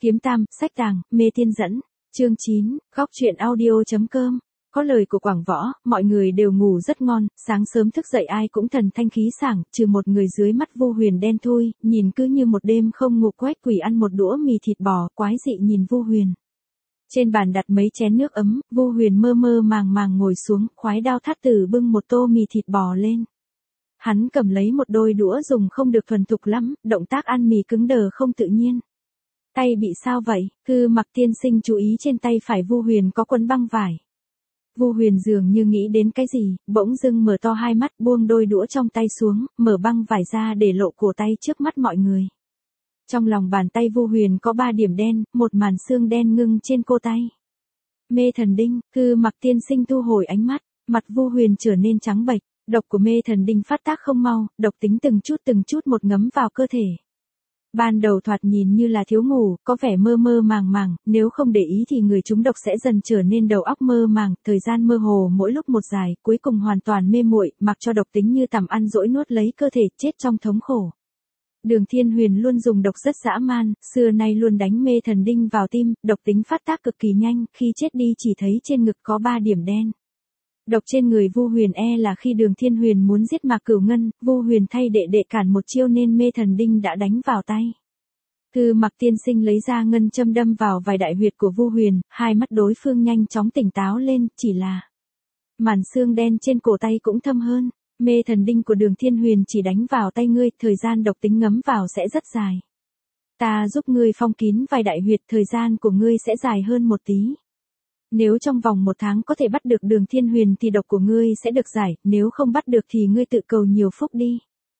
Kiếm Tam, sách tàng, mê tiên dẫn. Chương 9, góc truyện audio.com. Có lời của Quảng Võ, mọi người đều ngủ rất ngon, sáng sớm thức dậy ai cũng thần thanh khí sảng, trừ một người dưới mắt Vu Huyền đen thui, nhìn cứ như một đêm không ngủ quét quỷ ăn một đũa mì thịt bò, quái dị nhìn Vu Huyền. Trên bàn đặt mấy chén nước ấm, Vu Huyền mơ mơ màng màng ngồi xuống, khoái đao thắt tử bưng một tô mì thịt bò lên. Hắn cầm lấy một đôi đũa dùng không được thuần thục lắm, động tác ăn mì cứng đờ không tự nhiên. Tay bị sao vậy? Thư Mặc tiên sinh chú ý trên tay phải Vu Huyền có quấn băng vải. Vu Huyền dường như nghĩ đến cái gì, bỗng dưng mở to hai mắt buông đôi đũa trong tay xuống, mở băng vải ra để lộ cổ tay trước mắt mọi người. Trong lòng bàn tay Vu Huyền có 3 điểm đen, một màn xương đen ngưng trên cô tay. Mê thần đinh, Thư Mặc tiên sinh thu hồi ánh mắt, mặt Vu Huyền trở nên trắng bệch, độc của mê thần đinh phát tác không mau, độc tính từng chút một ngấm vào cơ thể. Ban đầu thoạt nhìn như là thiếu ngủ, có vẻ mơ mơ màng màng, nếu không để ý thì người trúng độc sẽ dần trở nên đầu óc mơ màng, thời gian mơ hồ mỗi lúc một dài, cuối cùng hoàn toàn mê muội, mặc cho độc tính như tằm ăn dỗi nuốt lấy cơ thể, chết trong thống khổ. Đường Thiên Huyền luôn dùng độc rất dã man, xưa nay luôn đánh mê thần đinh vào tim, độc tính phát tác cực kỳ nhanh, khi chết đi chỉ thấy trên ngực có 3 điểm đen. Độc trên người Vu Huyền là khi Đường Thiên Huyền muốn giết Mạc Cửu Ngân, Vu Huyền thay đệ cản một chiêu nên mê thần đinh đã đánh vào tay. Thư Mặc tiên sinh lấy ra ngân châm đâm vào vài đại huyệt của Vu Huyền, hai mắt đối phương nhanh chóng tỉnh táo lên, chỉ là màn xương đen trên cổ tay cũng thâm hơn. Mê thần đinh của Đường Thiên Huyền chỉ đánh vào tay ngươi, thời gian độc tính ngấm vào sẽ rất dài. Ta giúp ngươi phong kín vài đại huyệt, thời gian của ngươi sẽ dài hơn một tí. Nếu trong vòng 1 tháng có thể bắt được Đường Thiên Huyền thì độc của ngươi sẽ được giải, nếu không bắt được thì ngươi tự cầu nhiều phúc đi.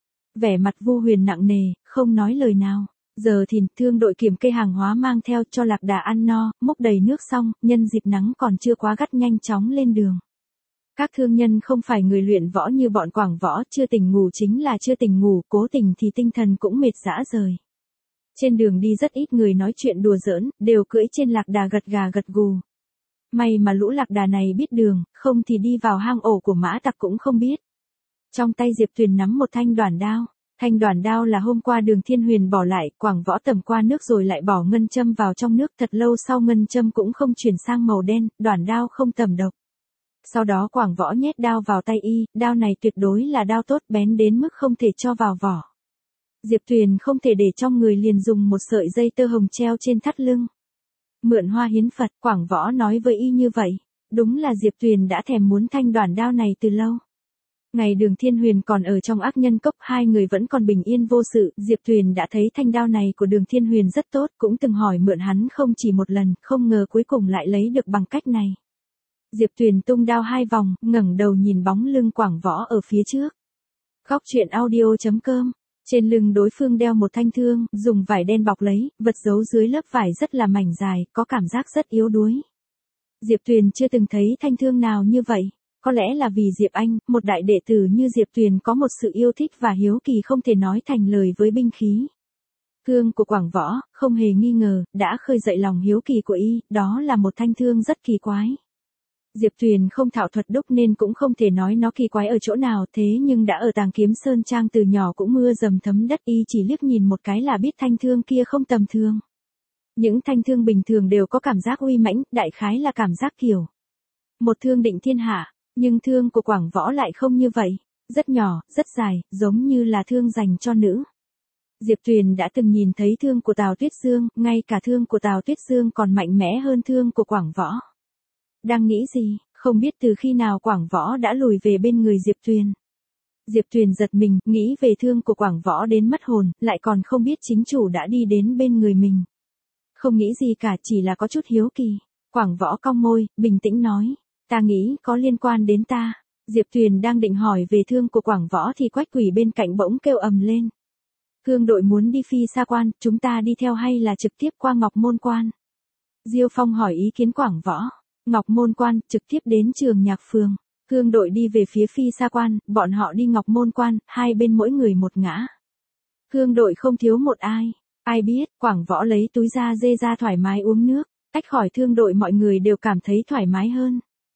Vẻ mặt Vu Huyền nặng nề, không nói lời nào. Giờ Thìn, thương đội kiểm kê hàng hóa mang theo cho lạc đà ăn no, múc đầy nước xong, nhân dịp nắng còn chưa quá gắt nhanh chóng lên đường. Các thương nhân không phải người luyện võ như bọn Quảng Võ, chưa tỉnh ngủ chính là chưa tỉnh ngủ, cố tình thì tinh thần cũng mệt rã rời. Trên đường đi rất ít người nói chuyện đùa giỡn, đều cưỡi trên lạc đà gật gà gật gù. May mà lũ lạc đà này biết đường, không thì đi vào hang ổ của mã tặc cũng không biết. Trong tay Diệp Tuyền nắm một thanh đoản đao. Thanh đoản đao là hôm qua Đường Thiên Huyền bỏ lại, Quảng Võ tẩm qua nước rồi lại bỏ ngân châm vào trong nước, thật lâu sau ngân châm cũng không chuyển sang màu đen, đoản đao không tẩm độc. Sau đó Quảng Võ nhét đao vào tay y, đao này tuyệt đối là đao tốt, bén đến mức không thể cho vào vỏ. Diệp Tuyền không thể để trong người, liền dùng một sợi dây tơ hồng treo trên thắt lưng. Mượn hoa hiến Phật, Quảng Võ nói với y như vậy. Đúng là Diệp Tuyền đã thèm muốn thanh đoản đao này từ lâu. Ngày Đường Thiên Huyền còn ở trong ác nhân cốc, hai người vẫn còn bình yên vô sự, Diệp Tuyền đã thấy thanh đao này của Đường Thiên Huyền rất tốt, cũng từng hỏi mượn hắn không chỉ một lần, không ngờ cuối cùng lại lấy được bằng cách này. Diệp Tuyền tung đao 2 vòng, ngẩng đầu nhìn bóng lưng Quảng Võ ở phía trước. Góc truyện audio.com. Trên lưng đối phương đeo một thanh thương, dùng vải đen bọc lấy, vật giấu dưới lớp vải rất là mảnh dài, có cảm giác rất yếu đuối. Diệp Tuyền chưa từng thấy thanh thương nào như vậy. Có lẽ là vì Diệp Anh, một đại đệ tử như Diệp Tuyền có một sự yêu thích và hiếu kỳ không thể nói thành lời với binh khí. Thương của Quảng Võ, không hề nghi ngờ, đã khơi dậy lòng hiếu kỳ của y, đó là một thanh thương rất kỳ quái. Diệp Tuyền không thạo thuật đúc nên cũng không thể nói nó kỳ quái ở chỗ nào, thế nhưng đã ở Tàng Kiếm Sơn Trang từ nhỏ cũng mưa dầm thấm đất, y chỉ liếc nhìn một cái là biết thanh thương kia không tầm thường. Những thanh thương bình thường đều có cảm giác uy mãnh, đại khái là cảm giác kiểu một thương định thiên hạ. Nhưng thương của Quảng Võ lại không như vậy, rất nhỏ, rất dài, giống như là thương dành cho nữ. Diệp Tuyền đã từng nhìn thấy thương của Tào Tuyết Dương, ngay cả thương của Tào Tuyết Dương còn mạnh mẽ hơn thương của Quảng Võ. Đang nghĩ gì, không biết từ khi nào Quảng Võ đã lùi về bên người Diệp Tuyền. Diệp Tuyền giật mình, nghĩ về thương của Quảng Võ đến mất hồn, lại còn không biết chính chủ đã đi đến bên người mình. Không nghĩ gì cả, chỉ là có chút hiếu kỳ. Quảng Võ cong môi, bình tĩnh nói. Ta nghĩ có liên quan đến ta. Diệp Tuyền đang định hỏi về thương của Quảng Võ thì Quách Quỷ bên cạnh bỗng kêu ầm lên. Thương đội muốn đi Phi Sa Quan, chúng ta đi theo hay là trực tiếp qua Ngọc Môn Quan? Diêu Phong hỏi ý kiến Quảng Võ. Ngọc Môn Quan, trực tiếp đến Trường Nhạc Phường. Thương đội đi về phía Phi Sa Quan, bọn họ đi Ngọc Môn Quan, hai bên mỗi người một ngã. Thương đội không thiếu một ai. Ai biết, Quảng Võ lấy túi da dê ra thoải mái uống nước. Tách khỏi thương đội mọi người đều cảm thấy thoải mái hơn.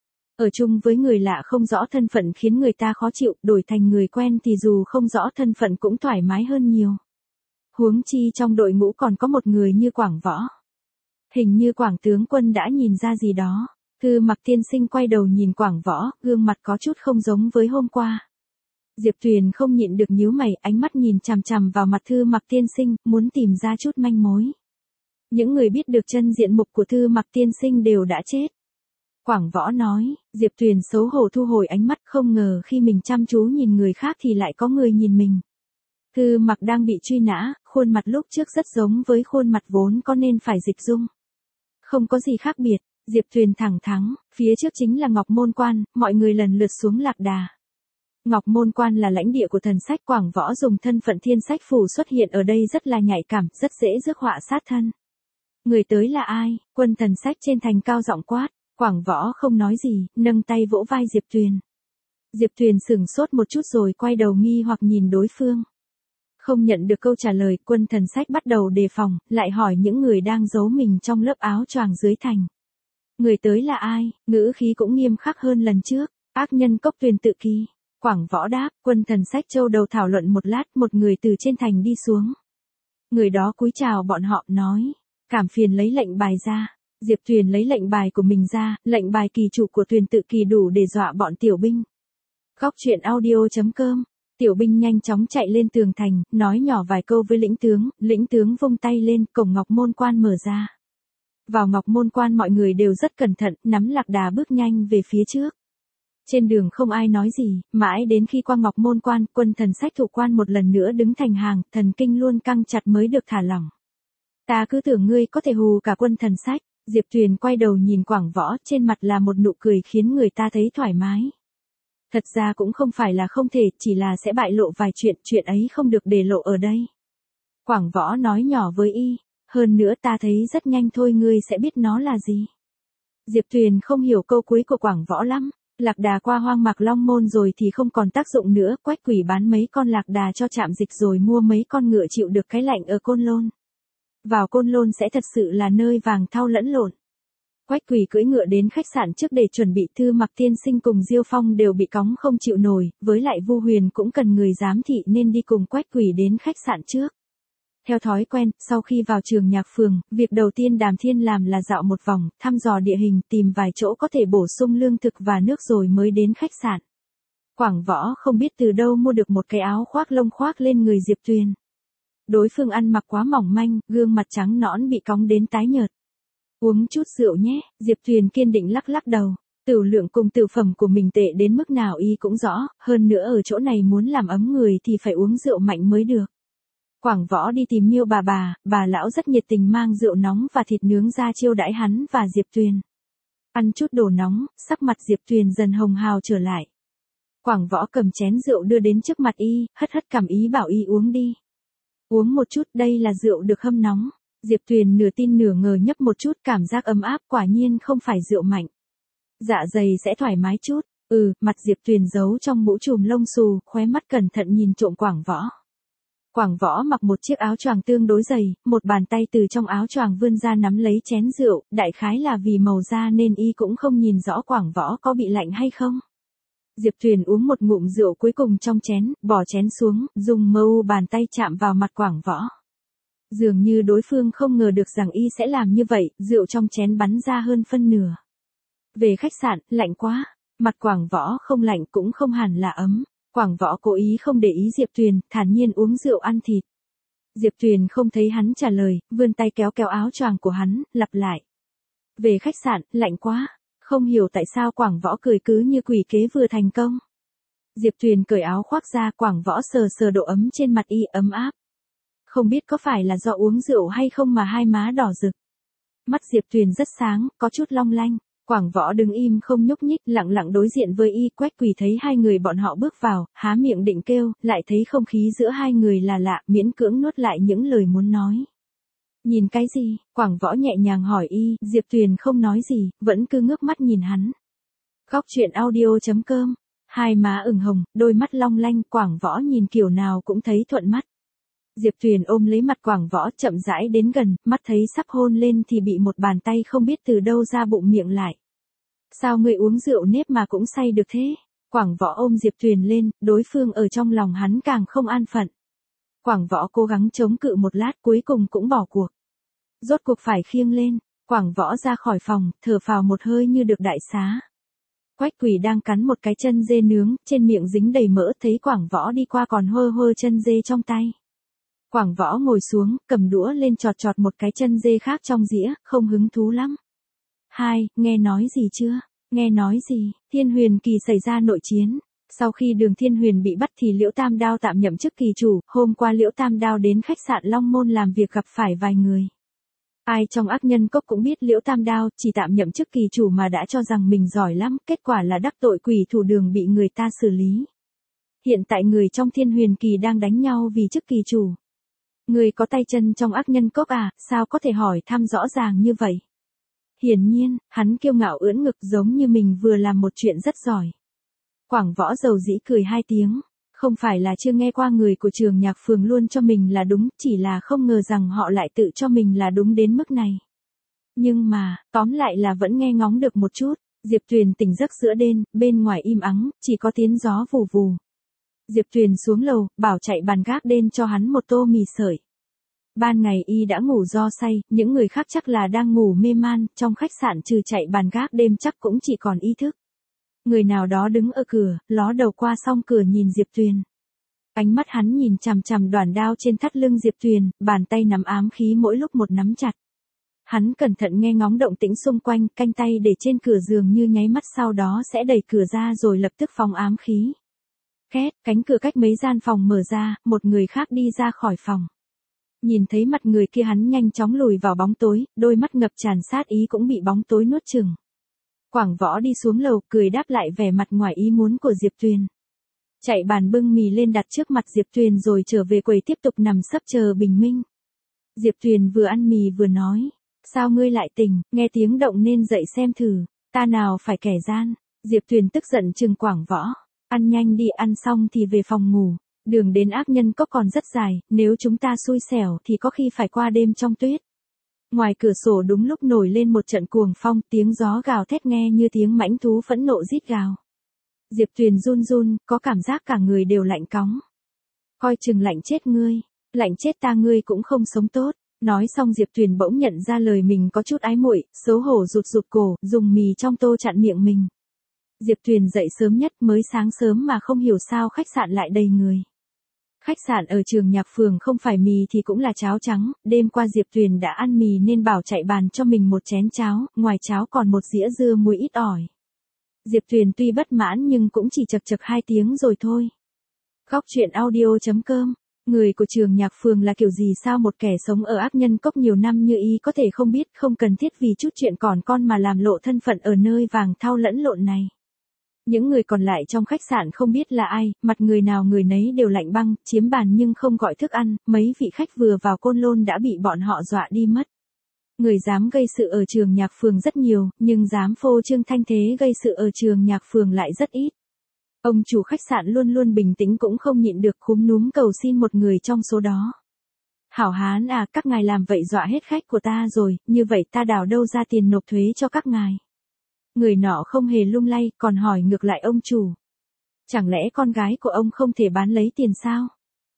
Ở chung với người lạ không rõ thân phận khiến người ta khó chịu, đổi thành người quen thì dù không rõ thân phận cũng thoải mái hơn nhiều. Huống chi trong đội ngũ còn có một người như Quảng Võ. Hình như Quảng tướng quân đã nhìn ra gì đó. Thư Mặc tiên sinh quay đầu nhìn Quảng Võ, gương mặt có chút không giống với hôm qua. Diệp Tuyền không nhịn được nhíu mày, ánh mắt nhìn chằm chằm vào mặt Thư Mặc tiên sinh, muốn tìm ra chút manh mối. Những người biết được chân diện mục của Thư Mặc tiên sinh đều đã chết. Quảng Võ nói, Diệp Tuyền xấu hổ thu hồi ánh mắt, không ngờ khi mình chăm chú nhìn người khác thì lại có người nhìn mình. Thư Mặc đang bị truy nã, khuôn mặt lúc trước rất giống với khuôn mặt vốn có nên phải dịch dung. Không có gì khác biệt, Diệp Tuyền thẳng thắn, phía trước chính là Ngọc Môn Quan, mọi người lần lượt xuống Lạc Đà. Ngọc Môn Quan là lãnh địa của thần sách, Quảng Võ dùng thân phận thiên sách phù xuất hiện ở đây rất là nhạy cảm, rất dễ rước họa sát thân. Người tới là ai? Quân thần sách trên thành cao giọng quát, Quảng Võ không nói gì, nâng tay vỗ vai Diệp Tuyền. Diệp Tuyền sửng sốt một chút rồi quay đầu nghi hoặc nhìn đối phương. Không nhận được câu trả lời, quân thần sách bắt đầu đề phòng, lại hỏi những người đang giấu mình trong lớp áo choàng dưới thành. Người tới là ai? Ngữ khí cũng nghiêm khắc hơn lần trước, ác nhân Cốc Tuyền Tự Kỳ. Quảng Võ đáp, quân thần sách châu đầu thảo luận một lát, một người từ trên thành đi xuống. Người đó cúi chào bọn họ, nói, cảm phiền lấy lệnh bài ra. Diệp Tuyền lấy lệnh bài của mình ra, lệnh bài kỳ trụ của Tuyền Tự Kỳ đủ để dọa bọn tiểu binh. Góc truyện audio.com. Tiểu binh nhanh chóng chạy lên tường thành, nói nhỏ vài câu với lĩnh tướng vung tay lên, cổng Ngọc Môn Quan mở ra. Vào Ngọc Môn Quan mọi người đều rất cẩn thận, nắm Lạc Đà bước nhanh về phía trước. Trên đường không ai nói gì, mãi đến khi qua Ngọc Môn Quan, quân thần sách thủ quan một lần nữa đứng thành hàng, thần kinh luôn căng chặt mới được thả lỏng. Ta cứ tưởng ngươi có thể hù cả quân thần sách. Diệp Tuyền quay đầu nhìn Quảng Võ, trên mặt là một nụ cười khiến người ta thấy thoải mái. Thật ra cũng không phải là không thể, chỉ là sẽ bại lộ vài chuyện ấy không được để lộ ở đây. Quảng Võ nói nhỏ với y, hơn nữa ta thấy rất nhanh thôi ngươi sẽ biết nó là gì. Diệp Tuyền không hiểu câu cuối của Quảng Võ lắm. Lạc Đà qua hoang mạc Long Môn rồi thì không còn tác dụng nữa, Quách Quỷ bán mấy con lạc đà cho trạm dịch rồi mua mấy con ngựa chịu được cái lạnh ở Côn Lôn. Vào Côn Lôn sẽ thật sự là nơi vàng thau lẫn lộn. Quách Quỷ cưỡi ngựa đến khách sạn trước để chuẩn bị, Thư Mặc tiên sinh cùng Diêu Phong đều bị cóng không chịu nổi, với lại Vu Huyền cũng cần người giám thị nên đi cùng Quách Quỷ đến khách sạn trước. Theo thói quen, sau khi vào trường nhạc phường, việc đầu tiên Đàm Thiên làm là dạo một vòng, thăm dò địa hình, tìm vài chỗ có thể bổ sung lương thực và nước rồi mới đến khách sạn. Quảng Võ không biết từ đâu mua được một cái áo khoác lông khoác lên người Diệp Tuyền. Đối phương ăn mặc quá mỏng manh, gương mặt trắng nõn bị cóng đến tái nhợt. Uống chút rượu nhé, Diệp Tuyền kiên định lắc lắc đầu. Tửu lượng cùng tửu phẩm của mình tệ đến mức nào y cũng rõ, hơn nữa ở chỗ này muốn làm ấm người thì phải uống rượu mạnh mới được. Quảng Võ đi tìm Miêu bà lão rất nhiệt tình mang rượu nóng và thịt nướng ra chiêu đãi hắn và Diệp Tuyền. Ăn chút đồ nóng, sắc mặt Diệp Tuyền dần hồng hào trở lại. Quảng Võ cầm chén rượu đưa đến trước mặt y, hất cảm ý bảo y uống đi. Uống một chút, đây là rượu được hâm nóng. Diệp Tuyền nửa tin nửa ngờ nhấp một chút, cảm giác ấm áp, quả nhiên không phải rượu mạnh. Dạ dày sẽ thoải mái chút. Mặt Diệp Tuyền giấu trong mũ trùm lông xù, khóe mắt cẩn thận nhìn trộm Quảng Võ. Quảng Võ mặc một chiếc áo choàng tương đối dày, một bàn tay từ trong áo choàng vươn ra nắm lấy chén rượu, đại khái là vì màu da nên y cũng không nhìn rõ Quảng Võ có bị lạnh hay không. Diệp Tuyền uống một ngụm rượu cuối cùng trong chén, bỏ chén xuống, dùng mâu bàn tay chạm vào mặt Quảng Võ. Dường như đối phương không ngờ được rằng y sẽ làm như vậy, rượu trong chén bắn ra hơn phân nửa. Về khách sạn, lạnh quá, mặt Quảng Võ không lạnh cũng không hẳn là ấm. Quảng Võ cố ý không để ý Diệp Tuyền, thản nhiên uống rượu ăn thịt. Diệp Tuyền không thấy hắn trả lời, vươn tay kéo áo choàng của hắn, lặp lại. Về khách sạn, lạnh quá. Không hiểu tại sao Quảng Võ cười cứ như quỷ kế vừa thành công. Diệp Tuyền cởi áo khoác ra, Quảng Võ sờ độ ấm trên mặt y, ấm áp. Không biết có phải là do uống rượu hay không mà hai má đỏ rực. Mắt Diệp Tuyền rất sáng, có chút long lanh. Quảng Võ đứng im không nhúc nhích, lặng lặng đối diện với y. Quách Quỳ thấy hai người bọn họ bước vào, há miệng định kêu, lại thấy không khí giữa hai người là lạ, miễn cưỡng nuốt lại những lời muốn nói. Nhìn cái gì? Quảng Võ nhẹ nhàng hỏi y. Diệp Tuyền không nói gì, vẫn cứ ngước mắt nhìn hắn. Góc truyện audio.com. Hai má ửng hồng, đôi mắt long lanh, Quảng Võ nhìn kiểu nào cũng thấy thuận mắt. Diệp Tuyền ôm lấy mặt Quảng Võ chậm rãi đến gần, mắt thấy sắp hôn lên thì bị một bàn tay không biết từ đâu ra bụng miệng lại. Sao ngươi uống rượu nếp mà cũng say được thế? Quảng Võ ôm Diệp Tuyền lên, đối phương ở trong lòng hắn càng không an phận. Quảng Võ cố gắng chống cự một lát cuối cùng cũng bỏ cuộc. Rốt cuộc phải khiêng lên. Quảng Võ ra khỏi phòng, thở phào một hơi như được đại xá. Quách Quỳ đang cắn một cái chân dê nướng, trên miệng dính đầy mỡ, thấy Quảng Võ đi qua còn hơ hơ chân dê trong tay. Quảng Võ ngồi xuống, cầm đũa lên chọt chọt một cái chân dê khác trong dĩa, không hứng thú lắm. Nghe nói gì chưa? Nghe nói gì? Thiên Huyền Kỳ xảy ra nội chiến. Sau khi Đường Thiên Huyền bị bắt thì Liễu Tam Đao tạm nhậm chức kỳ chủ, hôm qua Liễu Tam Đao đến khách sạn Long Môn làm việc gặp phải vài người. Ai trong ác nhân cốc cũng biết Liễu Tam Đao chỉ tạm nhậm chức kỳ chủ mà đã cho rằng mình giỏi lắm, kết quả là đắc tội quỷ thủ Đường bị người ta xử lý. Hiện tại người trong Thiên Huyền Kỳ đang đánh nhau vì chức kỳ chủ. Người có tay chân trong ác nhân cốc à, sao có thể hỏi thăm rõ ràng như vậy? Hiển nhiên, hắn kiêu ngạo ưỡn ngực giống như mình vừa làm một chuyện rất giỏi. Quảng Võ dầu dĩ cười hai tiếng, không phải là chưa nghe qua người của Trường Nhạc Phường luôn cho mình là đúng, chỉ là không ngờ rằng họ lại tự cho mình là đúng đến mức này. Nhưng mà, tóm lại là vẫn nghe ngóng được một chút. Diệp Tuyền tỉnh giấc giữa đêm, bên ngoài im ắng, chỉ có tiếng gió vù vù. Diệp Tuyền xuống lầu, bảo chạy bàn gác đêm cho hắn một tô mì sợi. Ban ngày y đã ngủ do say, những người khác chắc là đang ngủ mê man, trong khách sạn trừ chạy bàn gác đêm chắc cũng chỉ còn ý thức. Người nào đó đứng ở cửa, ló đầu qua song cửa nhìn Diệp Tuyền. Ánh mắt hắn nhìn chằm chằm đoàn đao trên thắt lưng Diệp Tuyền, bàn tay nắm ám khí mỗi lúc một nắm chặt. Hắn cẩn thận nghe ngóng động tĩnh xung quanh, canh tay để trên cửa giường như nháy mắt sau đó sẽ đẩy cửa ra rồi lập tức phóng ám khí. Két, cánh cửa cách mấy gian phòng mở ra, một người khác đi ra khỏi phòng. Nhìn thấy mặt người kia hắn nhanh chóng lùi vào bóng tối, đôi mắt ngập tràn sát ý cũng bị bóng tối nuốt chửng. Quảng Võ đi xuống lầu, cười đáp lại vẻ mặt ngoài ý muốn của Diệp Tuyền. Chạy bàn bưng mì lên đặt trước mặt Diệp Tuyền rồi trở về quầy tiếp tục nằm sấp chờ bình minh. Diệp Tuyền vừa ăn mì vừa nói, sao ngươi lại tỉnh, nghe tiếng động nên dậy xem thử, ta nào phải kẻ gian. Diệp Tuyền tức giận trừng Quảng Võ, ăn nhanh đi, ăn xong thì về phòng ngủ. Đường đến ác nhân cốc còn rất dài, nếu chúng ta xui xẻo thì có khi phải qua đêm trong tuyết. Ngoài cửa sổ đúng lúc nổi lên một trận cuồng phong, tiếng gió gào thét nghe như tiếng mãnh thú phẫn nộ rít gào. Diệp Tuyền run run, có cảm giác cả người đều lạnh cóng. Coi chừng lạnh chết ngươi, lạnh chết ta ngươi cũng không sống tốt. Nói xong Diệp Tuyền bỗng nhận ra lời mình có chút ái muội, xấu hổ rụt rụt cổ, dùng mì trong tô chặn miệng mình. Diệp Tuyền dậy sớm nhất, mới sáng sớm mà không hiểu sao khách sạn lại đầy người. Khách sạn ở Trường Nhạc Phường không phải mì thì cũng là cháo trắng, đêm qua Diệp Tuyền đã ăn mì nên bảo chạy bàn cho mình một chén cháo, ngoài cháo còn một dĩa dưa muối ít ỏi. Diệp Tuyền tuy bất mãn nhưng cũng chỉ chật chật 2 tiếng rồi thôi. Góc truyện audio.com. Người của Trường Nhạc Phường là kiểu gì sao một kẻ sống ở ác nhân cốc nhiều năm như y có thể không biết, không cần thiết vì chút chuyện còn con mà làm lộ thân phận ở nơi vàng thau lẫn lộn này. Những người còn lại trong khách sạn không biết là ai, mặt người nào người nấy đều lạnh băng, chiếm bàn nhưng không gọi thức ăn, mấy vị khách vừa vào Côn Lôn đã bị bọn họ dọa đi mất. Người dám gây sự ở Trường Nhạc Phường rất nhiều, nhưng dám phô trương thanh thế gây sự ở Trường Nhạc Phường lại rất ít. Ông chủ khách sạn luôn luôn bình tĩnh cũng không nhịn được cúm núm cầu xin một người trong số đó. Hảo hán à, các ngài làm vậy dọa hết khách của ta rồi, như vậy ta đào đâu ra tiền nộp thuế cho các ngài. Người nọ không hề lung lay, còn hỏi ngược lại ông chủ. Chẳng lẽ con gái của ông không thể bán lấy tiền sao?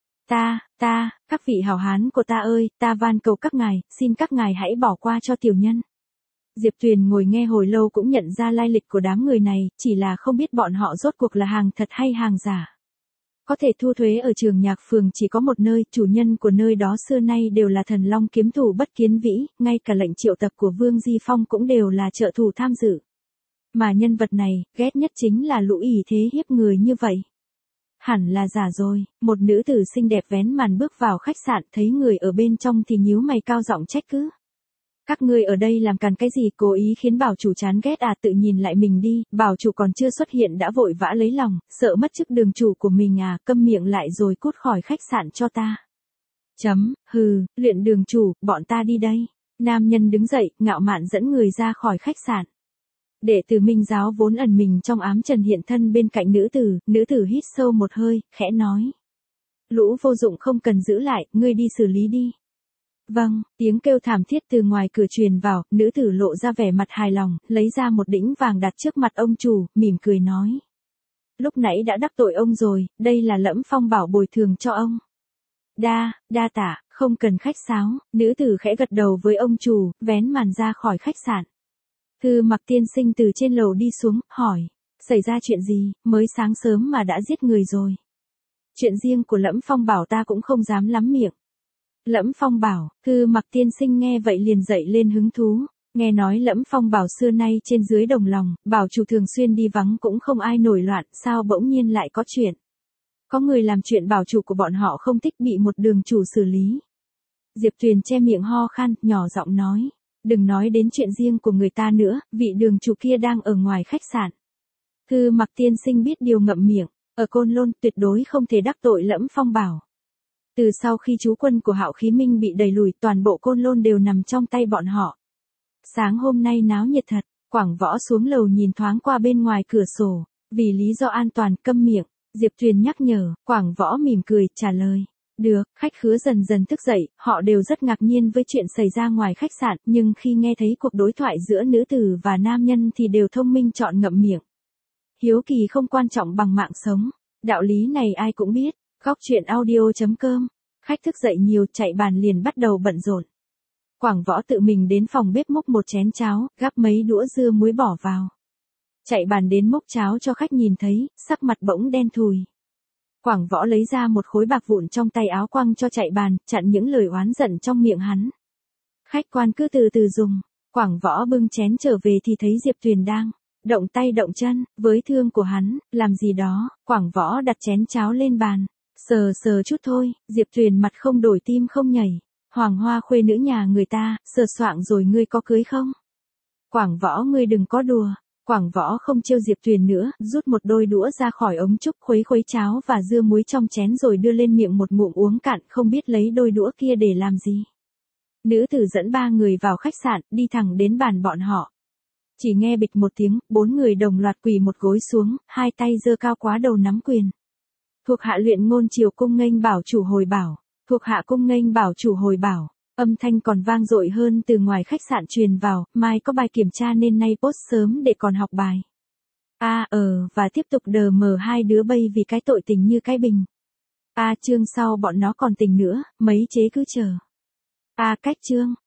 Các vị hảo hán của ta ơi, ta van cầu các ngài, xin các ngài hãy bỏ qua cho tiểu nhân. Diệp Tuyền ngồi nghe hồi lâu cũng nhận ra lai lịch của đám người này, chỉ là không biết bọn họ rốt cuộc là hàng thật hay hàng giả. Có thể thu thuế ở Trường Nhạc Phường chỉ có một nơi, chủ nhân của nơi đó xưa nay đều là thần long kiếm thủ Bất Kiến Vĩ, ngay cả lệnh triệu tập của Vương Di Phong cũng đều là trợ thủ tham dự. Mà nhân vật này, ghét nhất chính là lũ ỷ thế hiếp người như vậy. Hẳn là giả rồi, một nữ tử xinh đẹp vén màn bước vào khách sạn, thấy người ở bên trong thì nhíu mày cao giọng trách cứ. Các ngươi ở đây làm càn cái gì, cố ý khiến bảo chủ chán ghét à, tự nhìn lại mình đi, bảo chủ còn chưa xuất hiện đã vội vã lấy lòng, sợ mất chức đường chủ của mình à, câm miệng lại rồi cút khỏi khách sạn cho ta. Luyện đường chủ, bọn ta đi đây. Nam nhân đứng dậy, ngạo mạn dẫn người ra khỏi khách sạn. Đệ tử Minh giáo vốn ẩn mình trong ám trần hiện thân bên cạnh nữ tử hít sâu một hơi, khẽ nói. Lũ vô dụng không cần giữ lại, ngươi đi xử lý đi. Vâng, tiếng kêu thảm thiết từ ngoài cửa truyền vào, nữ tử lộ ra vẻ mặt hài lòng, lấy ra một đĩnh vàng đặt trước mặt ông chủ, mỉm cười nói. Lúc nãy đã đắc tội ông rồi, đây là Lẫm Phong bảo bồi thường cho ông. Đa tạ, không cần khách sáo, nữ tử khẽ gật đầu với ông chủ, vén màn ra khỏi khách sạn. Thư Mặc tiên sinh từ trên lầu đi xuống, hỏi, xảy ra chuyện gì, mới sáng sớm mà đã giết người rồi. Chuyện riêng của Lẫm Phong Bảo ta cũng không dám lắm miệng. Lẫm Phong Bảo, Thư Mặc tiên sinh nghe vậy liền dậy lên hứng thú. Nghe nói Lẫm Phong Bảo xưa nay trên dưới đồng lòng, bảo chủ thường xuyên đi vắng cũng không ai nổi loạn, sao bỗng nhiên lại có chuyện. Có người làm chuyện bảo chủ của bọn họ không thích bị một đường chủ xử lý. Diệp Tuyền che miệng ho khan, nhỏ giọng nói. Đừng nói đến chuyện riêng của người ta nữa, vị đường chủ kia đang ở ngoài khách sạn. Thư Mặc tiên sinh biết điều ngậm miệng, ở Côn Lôn tuyệt đối không thể đắc tội Lẫm Phong Bảo. Từ sau khi chú quân của Hạo Khí Minh bị đẩy lùi, toàn bộ Côn Lôn đều nằm trong tay bọn họ. Sáng hôm nay náo nhiệt thật, Quảng Võ xuống lầu nhìn thoáng qua bên ngoài cửa sổ, vì lý do an toàn câm miệng, Diệp Tuyền nhắc nhở, Quảng Võ mỉm cười, trả lời. Được, khách khứa dần dần thức dậy, họ đều rất ngạc nhiên với chuyện xảy ra ngoài khách sạn, nhưng khi nghe thấy cuộc đối thoại giữa nữ tử và nam nhân thì đều thông minh chọn ngậm miệng. Hiếu kỳ không quan trọng bằng mạng sống, đạo lý này ai cũng biết. Góc truyện audio.com, khách thức dậy nhiều, chạy bàn liền bắt đầu bận rộn. Quảng Võ tự mình đến phòng bếp múc một chén cháo, gắp mấy đũa dưa muối bỏ vào. Chạy bàn đến múc cháo cho khách nhìn thấy, sắc mặt bỗng đen thùi. Quảng Võ lấy ra một khối bạc vụn trong tay áo quăng cho chạy bàn, chặn những lời oán giận trong miệng hắn. Khách quan cứ từ từ dùng. Quảng Võ bưng chén trở về thì thấy Diệp Tuyền đang động tay động chân, với thương của hắn, làm gì đó. Quảng Võ đặt chén cháo lên bàn. Sờ chút thôi, Diệp Tuyền mặt không đổi tim không nhảy. Hoàng hoa khuê nữ nhà người ta, sờ soạng rồi ngươi có cưới không? Quảng Võ ngươi đừng có đùa. Quảng Võ không trêu Diệp Tuyền nữa, rút một đôi đũa ra khỏi ống trúc, khuấy cháo và dưa muối trong chén rồi đưa lên miệng một ngụm uống cạn, không biết lấy đôi đũa kia để làm gì. Nữ tử dẫn 3 người vào khách sạn, đi thẳng đến bàn bọn họ. Chỉ nghe bịch một tiếng, 4 người đồng loạt quỳ một gối xuống, hai tay giơ cao quá đầu nắm quyền. Thuộc hạ luyện ngôn triều cung nghênh bảo chủ hồi bảo. Thuộc hạ cung nghênh bảo chủ hồi bảo. Âm thanh còn vang dội hơn từ ngoài khách sạn truyền vào, mai có bài kiểm tra nên nay post sớm để còn học bài. Và tiếp tục đờ mờ hai đứa bay vì cái tội tình như cái bình. Chương sau bọn nó còn tình nữa, mấy chế cứ chờ. Cách chương.